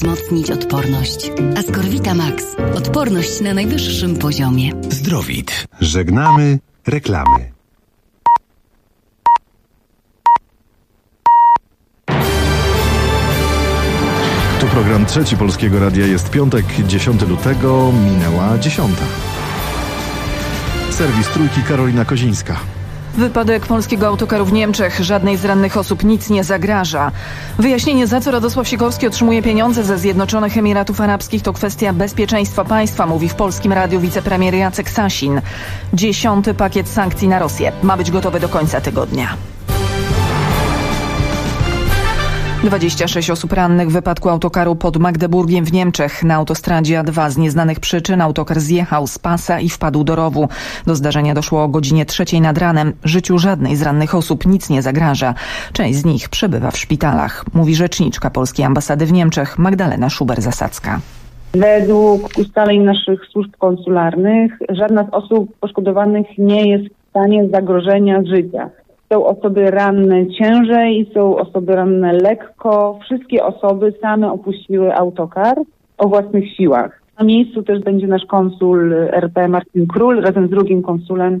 wzmocnić odporność. Ascorvita Max. Odporność na najwyższym poziomie. Zdrowit. Żegnamy reklamy. Tu program Trzeci Polskiego Radia. Jest piątek, 10 lutego, minęła 10. Serwis Trójki, Karolina Kozińska. Wypadek polskiego autokaru w Niemczech. Żadnej z rannych osób nic nie zagraża. Wyjaśnienie, za co Radosław Sikorski otrzymuje pieniądze ze Zjednoczonych Emiratów Arabskich, to kwestia bezpieczeństwa państwa, mówi w Polskim Radiu wicepremier Jacek Sasin. 10. pakiet sankcji na Rosję ma być gotowy do końca tygodnia. 26 osób rannych w wypadku autokaru pod Magdeburgiem w Niemczech. Na autostradzie A2 z nieznanych przyczyn autokar zjechał z pasa i wpadł do rowu. Do zdarzenia doszło o godzinie 3 nad ranem. Życiu żadnej z rannych osób nic nie zagraża. Część z nich przebywa w szpitalach, mówi rzeczniczka polskiej ambasady w Niemczech Magdalena Szuber-Zasadzka. Według ustaleń naszych służb konsularnych żadna z osób poszkodowanych nie jest w stanie zagrożenia życia. Są osoby ranne ciężej, są osoby ranne lekko. Wszystkie osoby same opuściły autokar o własnych siłach. Na miejscu też będzie nasz konsul RP Marcin Król razem z drugim konsulem.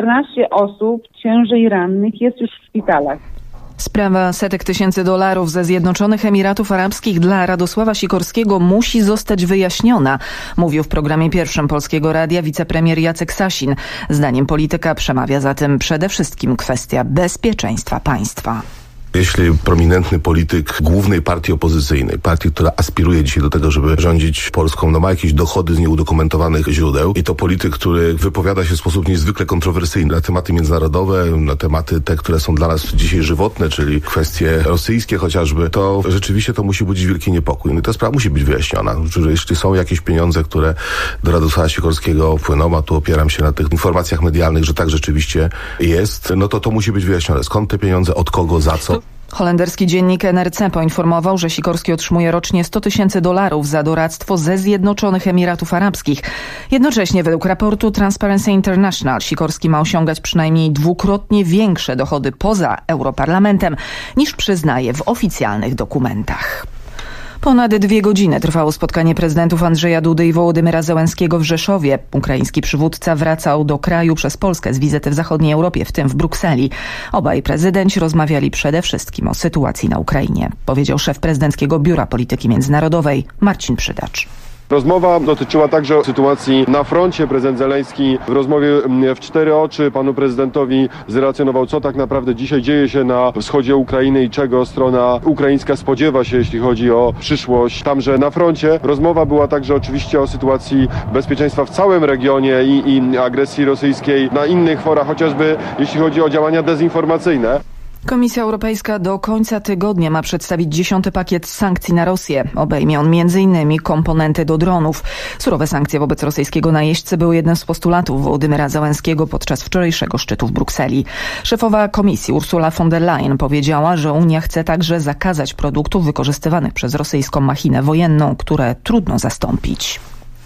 14 osób ciężej rannych jest już w szpitalach. Sprawa setek tysięcy dolarów ze Zjednoczonych Emiratów Arabskich dla Radosława Sikorskiego musi zostać wyjaśniona, mówił w programie Pierwszym Polskiego Radia wicepremier Jacek Sasin. Zdaniem polityka przemawia za tym przede wszystkim kwestia bezpieczeństwa państwa. Jeśli prominentny polityk głównej partii opozycyjnej, partii, która aspiruje dzisiaj do tego, żeby rządzić Polską, ma jakieś dochody z nieudokumentowanych źródeł i to polityk, który wypowiada się w sposób niezwykle kontrowersyjny na tematy międzynarodowe, na tematy te, które są dla nas dzisiaj żywotne, czyli kwestie rosyjskie chociażby, to rzeczywiście to musi budzić wielki niepokój. No i ta sprawa musi być wyjaśniona. Że jeśli są jakieś pieniądze, które do Radosława Sikorskiego wpłyną, a tu opieram się na tych informacjach medialnych, że tak rzeczywiście jest, no to musi być wyjaśnione. Skąd te pieniądze, od kogo, za co? Holenderski dziennik NRC poinformował, że Sikorski otrzymuje rocznie 100 tysięcy dolarów za doradztwo ze Zjednoczonych Emiratów Arabskich. Jednocześnie według raportu Transparency International Sikorski ma osiągać przynajmniej dwukrotnie większe dochody poza Europarlamentem niż przyznaje w oficjalnych dokumentach. Ponad 2 godziny trwało spotkanie prezydentów Andrzeja Dudy i Wołodymyra Zełenskiego w Rzeszowie. Ukraiński przywódca wracał do kraju przez Polskę z wizyty w zachodniej Europie, w tym w Brukseli. Obaj prezydenci rozmawiali przede wszystkim o sytuacji na Ukrainie, powiedział szef prezydenckiego Biura Polityki Międzynarodowej Marcin Przydacz. Rozmowa dotyczyła także sytuacji na froncie. Prezydent Zełenski w rozmowie w 4 oczy panu prezydentowi zrelacjonował, co tak naprawdę dzisiaj dzieje się na wschodzie Ukrainy i czego strona ukraińska spodziewa się, jeśli chodzi o przyszłość tamże na froncie. Rozmowa była także oczywiście o sytuacji bezpieczeństwa w całym regionie i agresji rosyjskiej na innych forach, chociażby jeśli chodzi o działania dezinformacyjne. Komisja Europejska do końca tygodnia ma przedstawić 10. pakiet sankcji na Rosję. Obejmie on m.in. komponenty do dronów. Surowe sankcje wobec rosyjskiego najeźdźcy były jednym z postulatów Wołodymyra Zełenskiego podczas wczorajszego szczytu w Brukseli. Szefowa komisji Ursula von der Leyen powiedziała, że Unia chce także zakazać produktów wykorzystywanych przez rosyjską machinę wojenną, które trudno zastąpić.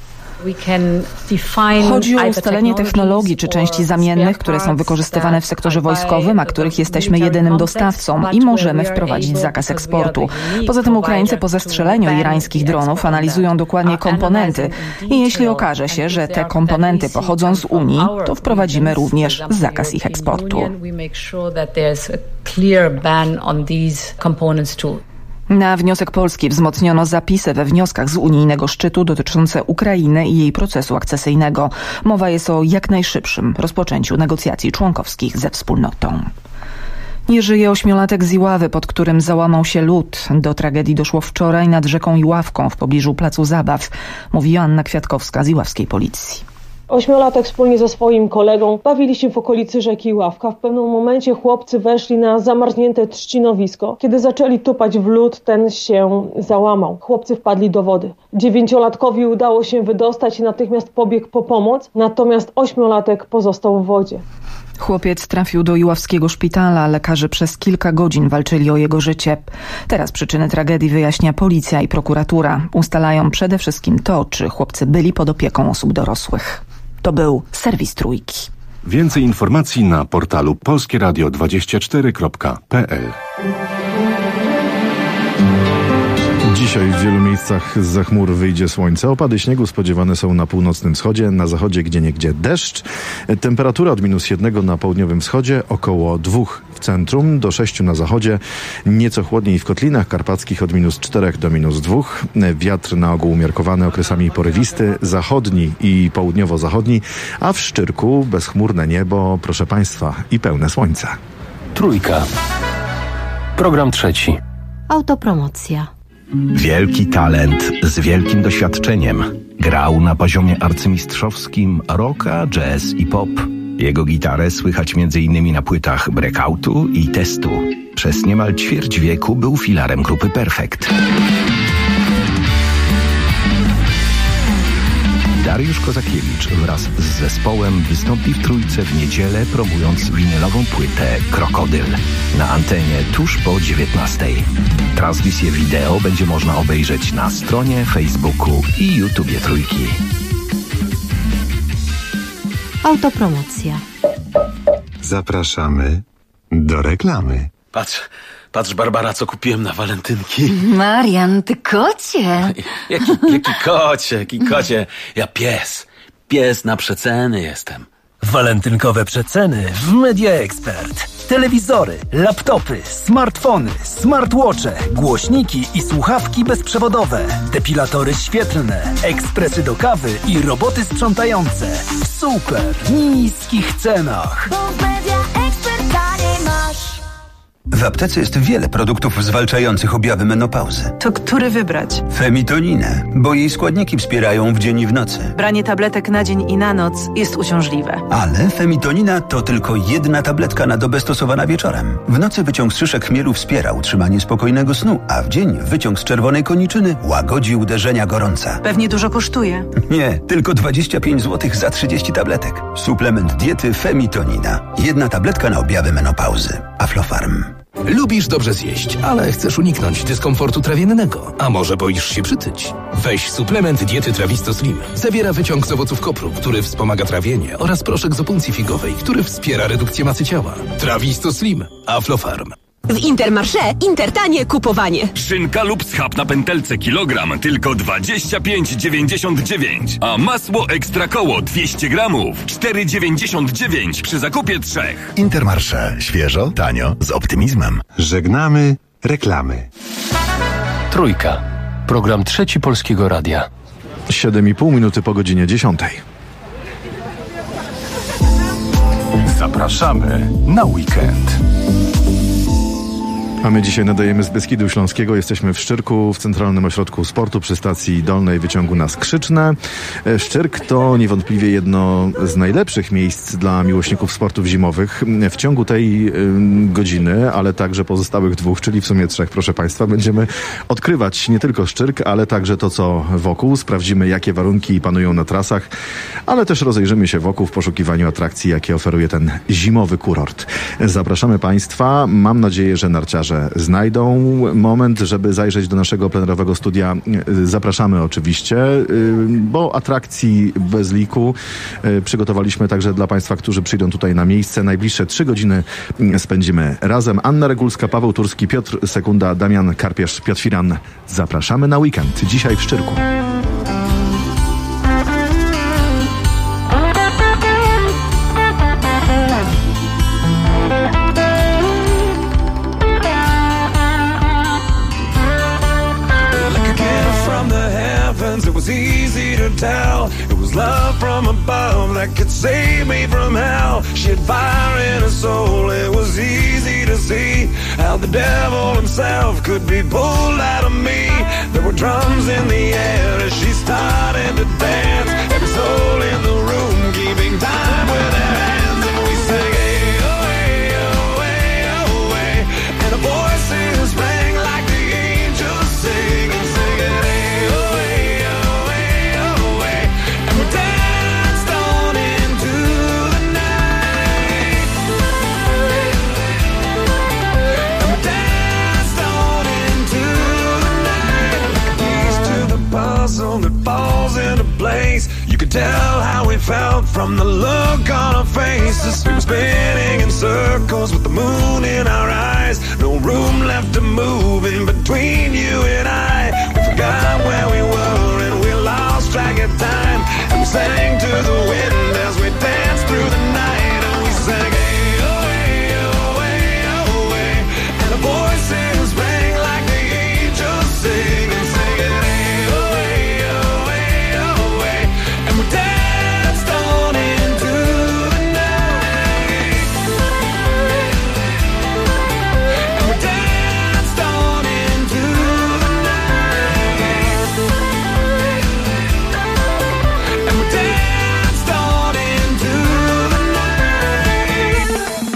Chodzi o ustalenie technologii czy części zamiennych, które są wykorzystywane w sektorze wojskowym, a których jesteśmy jedynym dostawcą i możemy wprowadzić zakaz eksportu. Poza tym Ukraińcy po zestrzeleniu irańskich dronów analizują dokładnie komponenty i jeśli okaże się, że te komponenty pochodzą z Unii, to wprowadzimy również zakaz ich eksportu. Na wniosek Polski wzmocniono zapisy we wnioskach z unijnego szczytu dotyczące Ukrainy i jej procesu akcesyjnego. Mowa jest o jak najszybszym rozpoczęciu negocjacji członkowskich ze wspólnotą. Nie żyje 8-latek z Iławy, pod którym załamał się lód. Do tragedii doszło wczoraj nad rzeką Iławką w pobliżu placu zabaw, mówi Joanna Kwiatkowska z iławskiej policji. 8-latek wspólnie ze swoim kolegą bawili się w okolicy rzeki Iławka. W pewnym momencie chłopcy weszli na zamarznięte trzcinowisko. Kiedy zaczęli tupać w lód, ten się załamał. Chłopcy wpadli do wody. 9-latkowi udało się wydostać i natychmiast pobiegł po pomoc, natomiast 8-latek pozostał w wodzie. Chłopiec trafił do iławskiego szpitala. Lekarze przez kilka godzin walczyli o jego życie. Teraz przyczyny tragedii wyjaśnia policja i prokuratura. Ustalają przede wszystkim to, czy chłopcy byli pod opieką osób dorosłych. To był serwis Trójki. Więcej informacji na portalu polskieradio24.pl. Dzisiaj w wielu miejscach zza chmur wyjdzie słońce. Opady śniegu spodziewane są na północnym wschodzie, na zachodzie gdzieniegdzie deszcz. Temperatura od -1 na południowym wschodzie, około 2 w centrum, do 6 na zachodzie. Nieco chłodniej w kotlinach karpackich od -4 do -2. Wiatr na ogół umiarkowany, okresami porywisty, zachodni i południowo-zachodni, a w Szczyrku bezchmurne niebo, proszę Państwa, i pełne słońca. Trójka. Program trzeci. Autopromocja. Wielki talent z wielkim doświadczeniem. Grał na poziomie arcymistrzowskim rocka, jazz i pop. Jego gitarę słychać m.in. na płytach Breakoutu i Testu. Przez niemal ćwierć wieku był filarem grupy Perfekt. Dariusz Kozakiewicz wraz z zespołem wystąpi w Trójce w niedzielę, promując winylową płytę Krokodyl na antenie tuż po 19:00. Transmisję wideo będzie można obejrzeć na stronie, Facebooku i YouTubie Trójki. Autopromocja. Zapraszamy do reklamy. Patrz, Barbara, co kupiłem na walentynki. Marian, ty kocie. Jaki kocie? Ja pies na przeceny jestem. Walentynkowe przeceny w Media Expert. Telewizory, laptopy, smartfony, smartwatche, głośniki i słuchawki bezprzewodowe, depilatory świetlne, ekspresy do kawy i roboty sprzątające w super niskich cenach. W aptece jest wiele produktów zwalczających objawy menopauzy. To który wybrać? Femitoninę, bo jej składniki wspierają w dzień i w nocy. Branie tabletek na dzień i na noc jest uciążliwe. Ale femitonina to tylko jedna tabletka na dobę stosowana wieczorem. W nocy wyciąg z szyszek chmielu wspiera utrzymanie spokojnego snu, a w dzień wyciąg z czerwonej koniczyny łagodzi uderzenia gorąca. Pewnie dużo kosztuje. Nie, tylko 25 zł za 30 tabletek. Suplement diety Femitonina. Jedna tabletka na objawy menopauzy. Aflofarm. Lubisz dobrze zjeść, ale chcesz uniknąć dyskomfortu trawiennego. A może boisz się przytyć? Weź suplement diety Trawisto Slim. Zawiera wyciąg z owoców kopru, który wspomaga trawienie, oraz proszek z opuncji figowej, który wspiera redukcję masy ciała. Trawisto Slim. Aflofarm. W Intermarché Intertanie kupowanie. Szynka lub schab na pętelce kilogram tylko 25,99, a masło ekstra koło 200 gramów 4,99 przy zakupie 3. Intermarché. Świeżo, tanio, z optymizmem. Żegnamy reklamy. Trójka. Program trzeci Polskiego Radia. 7,5 minuty po godzinie 10:00. Zapraszamy na weekend. A my dzisiaj nadajemy z Beskidu Śląskiego. Jesteśmy w Szczyrku, w Centralnym Ośrodku Sportu przy stacji Dolnej Wyciągu na Skrzyczne. Szczyrk to niewątpliwie jedno z najlepszych miejsc dla miłośników sportów zimowych. W ciągu tej godziny, ale także pozostałych 2, czyli w sumie 3, proszę Państwa, będziemy odkrywać nie tylko Szczyrk, ale także to, co wokół. Sprawdzimy, jakie warunki panują na trasach, ale też rozejrzymy się wokół w poszukiwaniu atrakcji, jakie oferuje ten zimowy kurort. Zapraszamy Państwa. Mam nadzieję, że narciarze znajdą moment, żeby zajrzeć do naszego plenerowego studia. Zapraszamy oczywiście, bo atrakcji bez liku przygotowaliśmy także dla Państwa, którzy przyjdą tutaj na miejsce. Najbliższe 3 godziny spędzimy razem. Anna Regulska, Paweł Turski, Piotr Sekunda, Damian Karpiesz, Piotr Firan. Zapraszamy na weekend. Dzisiaj w Szczyrku. It was easy to tell. It was love from above that could save me from hell. She had fire in her soul. It was easy to see how the devil himself could be pulled out of me. There were drums in the air as she started to dance. Every soul in the room keeping time with their hands. And we sang, hey, oh, hey, oh, hey, oh, hey. And the voices rang like the angels sing and sing it, hey. That falls into place place. You could tell how we felt from the look on our faces. We were spinning in circles with the moon in our eyes. No room left to move in between you and I. We forgot where we were and we lost track of time. And we sang to the wind as we danced through the night. And we sang, hey, oh, hey, oh, hey, oh, hey. And the voices rang like the angels sing. And singing, hey, oh, hey, oh, hey, oh, hey. And we danced on into the night. And we danced on into the night. And we danced on into the night.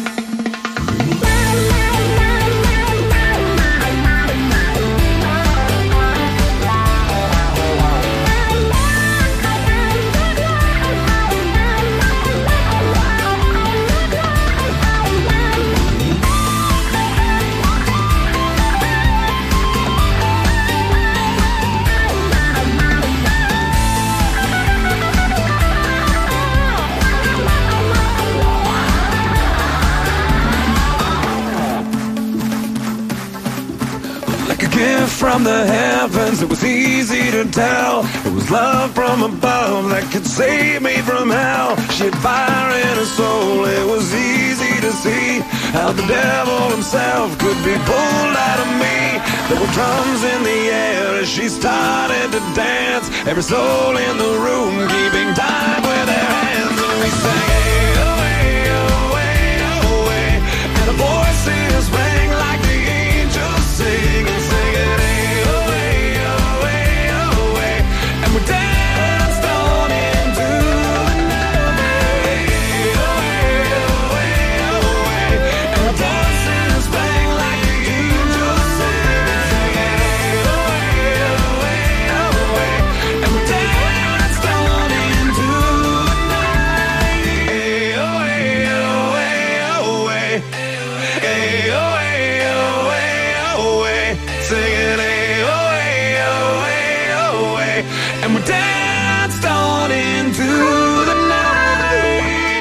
Like a gift from the heavens, it was easy to tell. It was love from above that could save me from hell. She had fire in her soul, it was easy to see how the devil himself could be pulled out of me. There were drums in the air as she started to dance. Every soul in the room keeping time with their hands. And we sang, hey, oh, hey, oh, hey, oh, hey. And the voices rang like the angels sing. And singing, hey, oh, hey, oh, hey, oh, hey. And we danced on into the night. Hey, oh, hey, oh, hey, oh, hey. And the voices rang like the angels sing. And singing, hey, oh, hey, oh, hey, oh, hey. And we danced on into the night. Hey, oh, hey, oh, hey, oh, hey. Hey, oh, hey, oh, hey, oh, hey. Singing, hey, oh, hey, oh, hey, oh, hey. And we danced on into the night.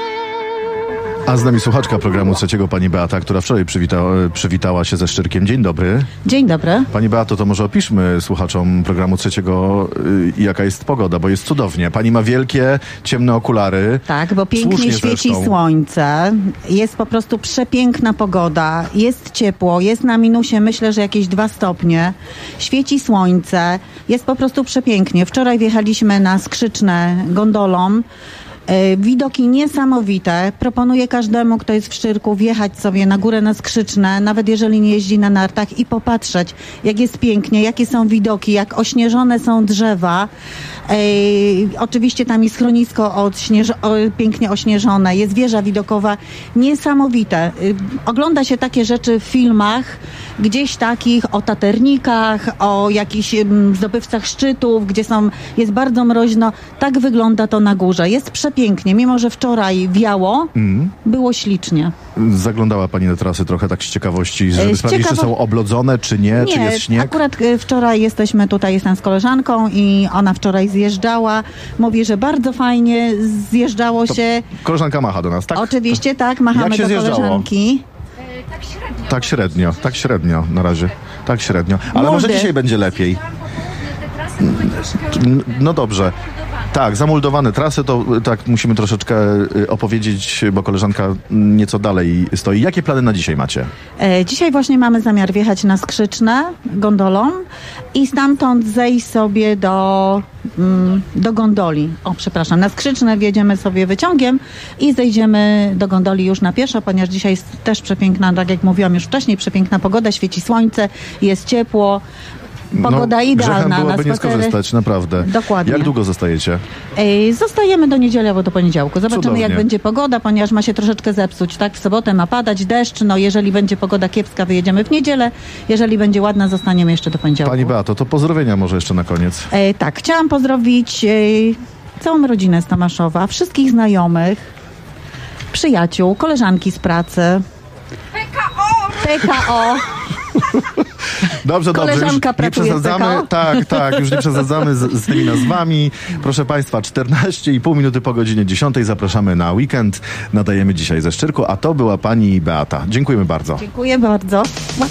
A z nami słuchaczka programu Trzeciego, pani Beata, która wczoraj przywitała się ze Szczyrkiem. Dzień dobry. Dzień dobry. Pani Beato, to może opiszmy słuchaczom programu Trzeciego, jaka jest pogoda, bo jest cudownie. Pani ma wielkie, ciemne okulary. Tak, bo pięknie Słusznie świeci zresztą. słońce. Jest po prostu przepiękna pogoda. Jest ciepło, jest na minusie, myślę, że jakieś 2 stopnie. Świeci słońce. Jest po prostu przepięknie. Wczoraj wjechaliśmy na Skrzyczne gondolą. Widoki niesamowite. Proponuję każdemu, kto jest w Szczyrku, wjechać sobie na górę na Skrzyczne, nawet jeżeli nie jeździ na nartach, i popatrzeć, jak jest pięknie, jakie są widoki, jak ośnieżone są drzewa. Oczywiście tam jest schronisko pięknie ośnieżone, jest wieża widokowa. Niesamowite. Ogląda się takie rzeczy w filmach, gdzieś takich o taternikach, o jakichś zdobywcach szczytów, gdzie jest bardzo mroźno. Tak wygląda to na górze. Jest przepięknie. Mimo że wczoraj wiało, było ślicznie. Zaglądała pani na trasy trochę tak z ciekawości, żeby sprawdzić, czy są oblodzone, czy nie, czy jest śnieg? Akurat wczoraj jestem z koleżanką i ona wczoraj zjeżdżała. Mówi, że bardzo fajnie zjeżdżało się. Koleżanka macha do nas, tak? Oczywiście, tak. Machamy do koleżanki. Tak średnio na razie. Tak średnio. Ale może dzisiaj będzie lepiej. No dobrze. Tak, zamuldowane trasy, to tak musimy troszeczkę opowiedzieć, bo koleżanka nieco dalej stoi. Jakie plany na dzisiaj macie? Dzisiaj właśnie mamy zamiar wjechać na Skrzyczne gondolą i stamtąd zejść sobie do gondoli. Na Skrzyczne wjedziemy sobie wyciągiem i zejdziemy do gondoli już na pieszo, ponieważ dzisiaj jest też przepiękna, tak jak mówiłam już wcześniej, przepiękna pogoda, świeci słońce, jest ciepło. Pogoda idealna byłoby na nie skorzystać, naprawdę. Dokładnie. Jak długo zostajecie? Zostajemy do niedzieli albo do poniedziałku. Zobaczymy, Cudownie. jak będzie pogoda, ponieważ ma się troszeczkę zepsuć. Tak, w sobotę ma padać deszcz. Jeżeli będzie pogoda kiepska, wyjedziemy w niedzielę. Jeżeli będzie ładna, zostaniemy jeszcze do poniedziałku. Pani Beato, to pozdrowienia może jeszcze na koniec. Tak, chciałam pozdrowić całą rodzinę z Tomaszowa, wszystkich znajomych, przyjaciół, koleżanki z pracy. PKO! Dobrze, Koleżanka już nie pracuje przesadzamy. Tak, już nie przesadzamy z tymi nazwami. Proszę Państwa, 14,5 minuty po godzinie 10. Zapraszamy na weekend. Nadajemy dzisiaj ze Szczyrku, a to była pani Beata. Dziękujemy bardzo. Dziękuję bardzo.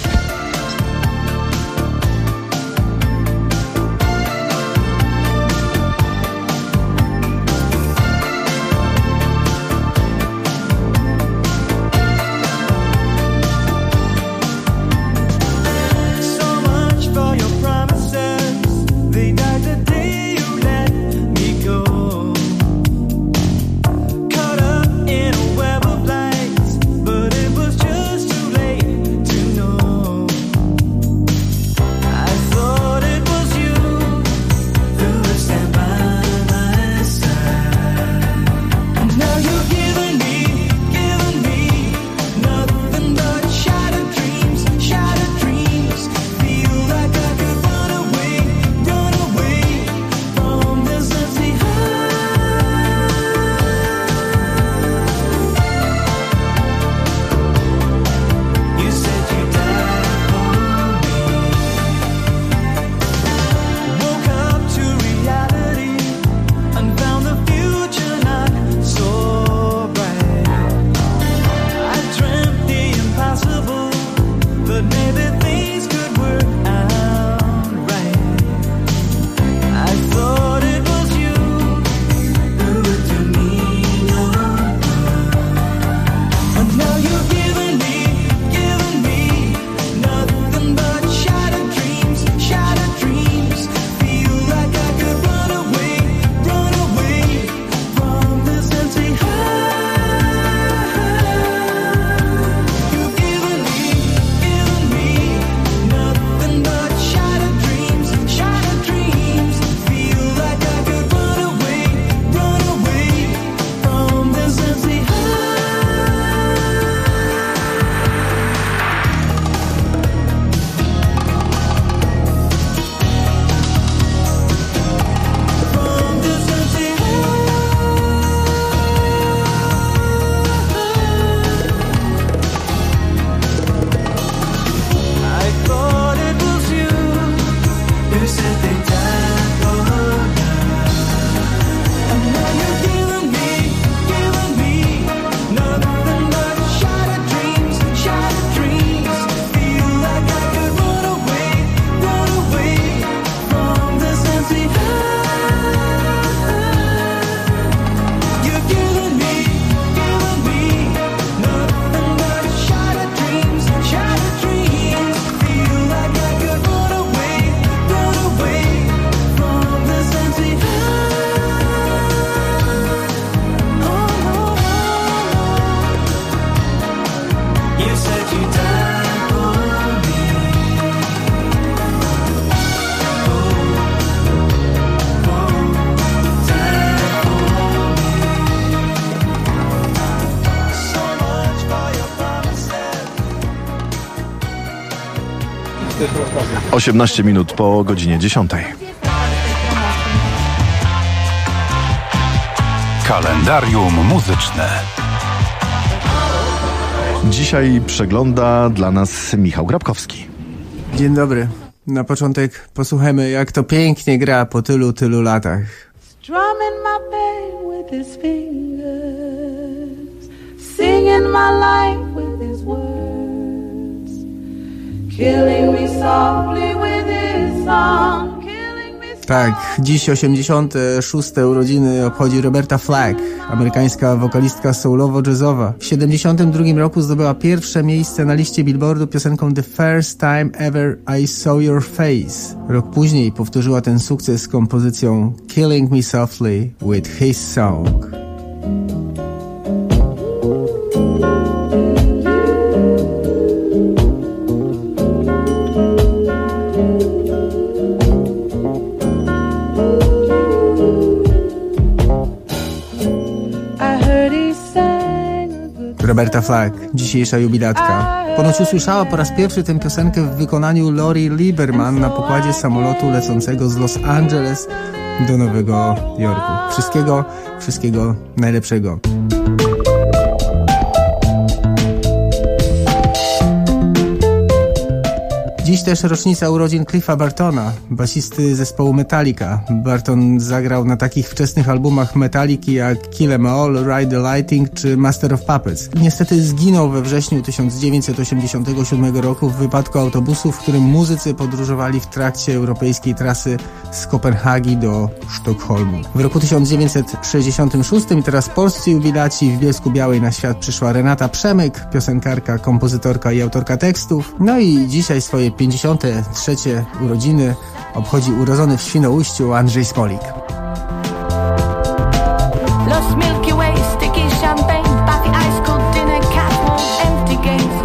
- 18 minut po godzinie 10. Kalendarium muzyczne. Dzisiaj przegląda dla nas Michał Grabkowski. Dzień dobry. Na początek posłuchajmy, jak to pięknie gra po tylu latach. Strumming my pain with his fingers, singing my life with his words, killing me softly with his song. Tak, dziś 86. urodziny obchodzi Roberta Flack, amerykańska wokalistka soulowo-jazzowa. W 72 roku zdobyła pierwsze miejsce na liście Billboardu piosenką The First Time Ever I Saw Your Face. Rok później powtórzyła ten sukces z kompozycją Killing Me Softly with His Song. Roberta Flack, dzisiejsza jubilatka. Ponoć usłyszała po raz pierwszy tę piosenkę w wykonaniu Lori Lieberman na pokładzie samolotu lecącego z Los Angeles do Nowego Jorku. Wszystkiego najlepszego. Dziś też rocznica urodzin Cliffa Bartona, basisty zespołu Metallica. Barton zagrał na takich wczesnych albumach Metaliki jak Kill 'Em All, Ride the Lightning czy Master of Puppets. Niestety zginął we wrześniu 1987 roku w wypadku autobusu, w którym muzycy podróżowali w trakcie europejskiej trasy z Kopenhagi do Sztokholmu. W roku 1966 i teraz polscy jubilaci, w Bielsku Białej na świat przyszła Renata Przemyk, piosenkarka, kompozytorka i autorka tekstów. No i dzisiaj swoje 53. urodziny obchodzi urodzony w Świnoujściu Andrzej Smolik. Lost Milky Way, sticky champagne, party ice cold dinner, catwalk, empty games.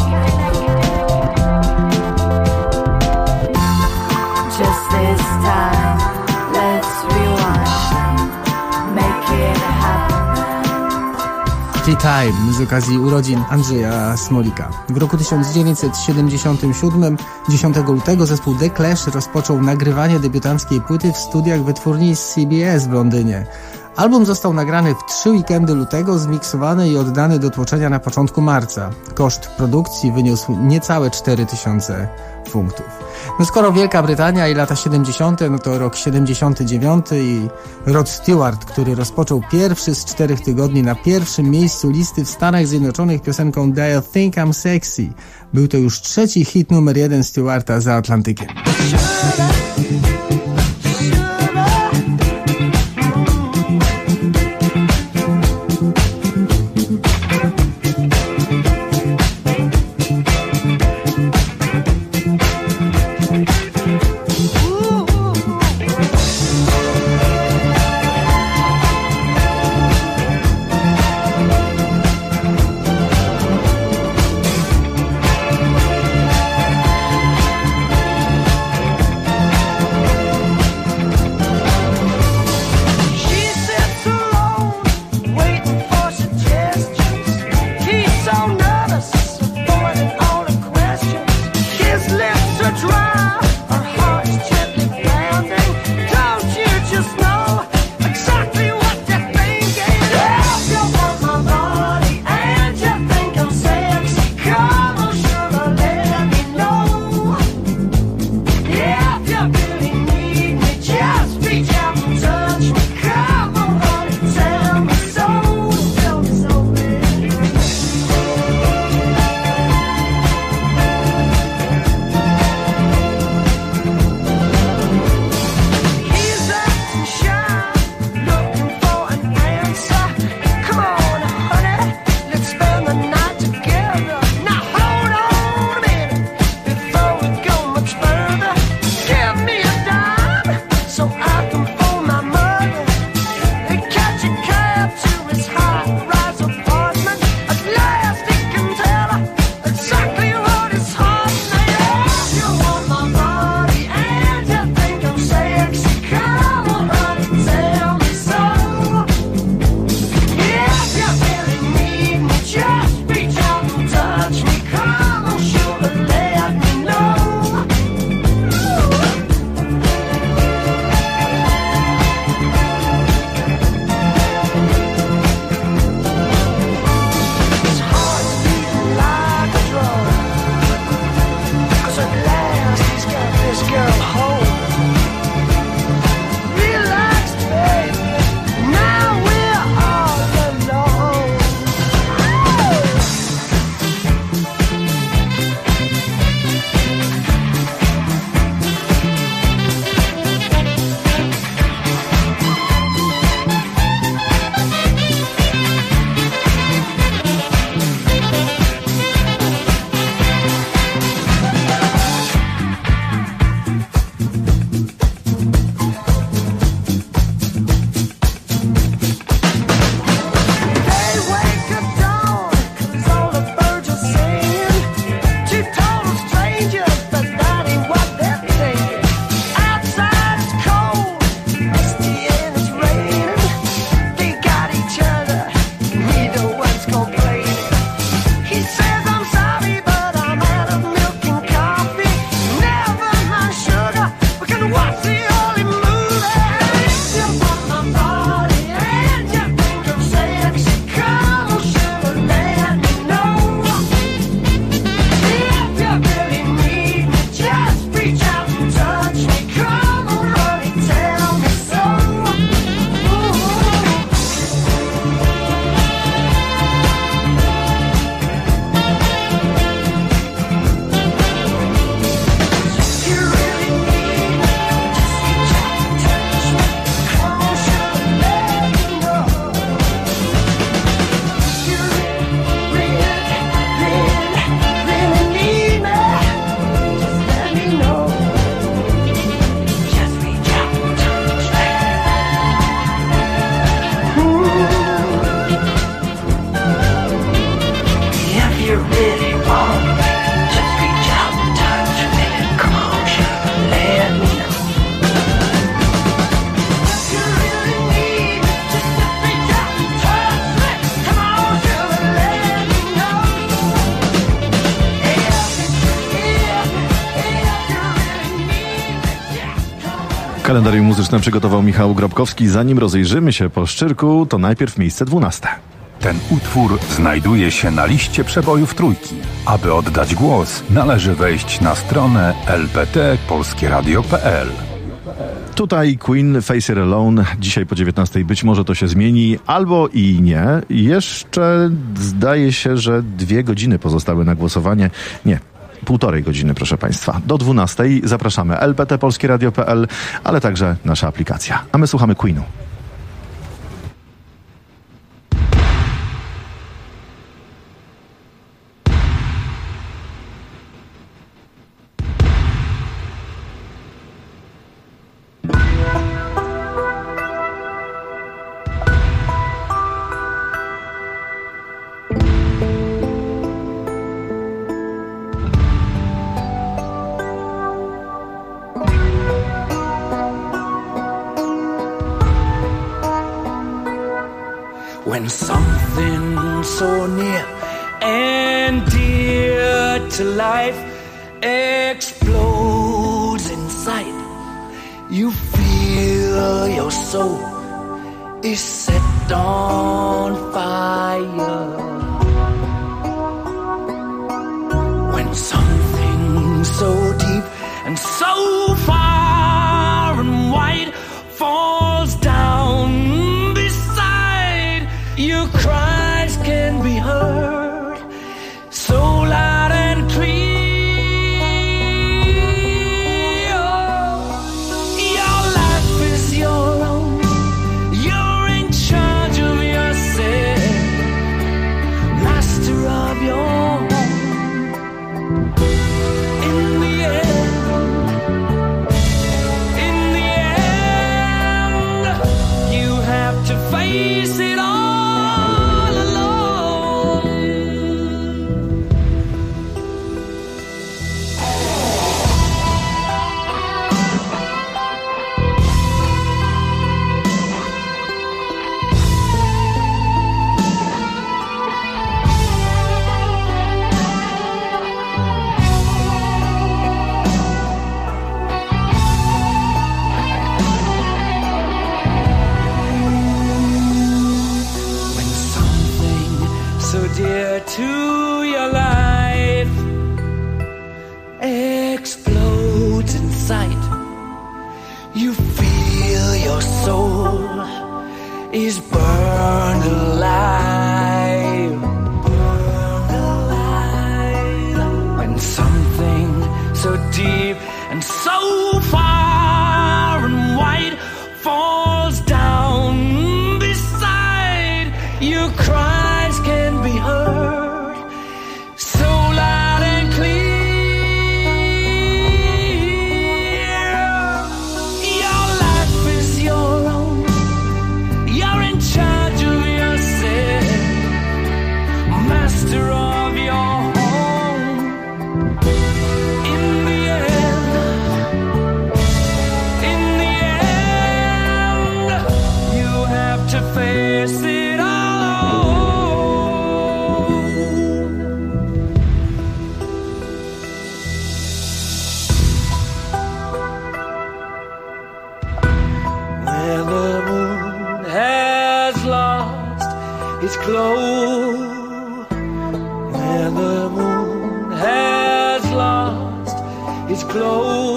Just this time, let's rewind, make it happen. Tea Time z okazji urodzin Andrzeja Smolika. W roku 1977, 10 lutego, zespół The Clash rozpoczął nagrywanie debiutanckiej płyty w studiach wytwórni CBS w Londynie. Album został nagrany w 3 weekendy lutego, zmiksowany i oddany do tłoczenia na początku marca. Koszt produkcji wyniósł niecałe 4000 funtów. No skoro Wielka Brytania i lata 70., no to rok 79 i Rod Stewart, który rozpoczął pierwszy z 4 tygodni na pierwszym miejscu listy w Stanach Zjednoczonych piosenką They'll Think I'm Sexy. Był to już 3. hit numer 1 Stewarta za Atlantykiem. Kalendarium muzyczne przygotował Michał Grobkowski. Zanim rozejrzymy się po Szczyrku, to najpierw miejsce 12. Ten utwór znajduje się na liście przebojów Trójki. Aby oddać głos, należy wejść na stronę lpt.polskieradio.pl. Tutaj Queen, Face It Alone. Dzisiaj po 19 być może to się zmieni, albo i nie. Jeszcze zdaje się, że 2 godziny pozostały na głosowanie. Nie. 1,5 godziny, proszę Państwa. Do 12 zapraszamy lpt.polskieradio.pl, ale także nasza aplikacja. A my słuchamy Queenu. When something so near and dear to life explodes inside, you feel your soul is set on fire. When something so deep and so far and wide falls down, your cries can be heard so loud and clear. Your life is your own. You're in charge of yourself, master of your home. In the end, you have to face it all. Dear to your life explodes inside, you feel your soul is burned alive, burned alive. When something so deep and so far and wide falls down beside, you cry can be heard so loud and clear. Your life is your own. You're in charge of yourself, master of your home. In the end, you have to face it all. Its glow, where the moon has lost its glow.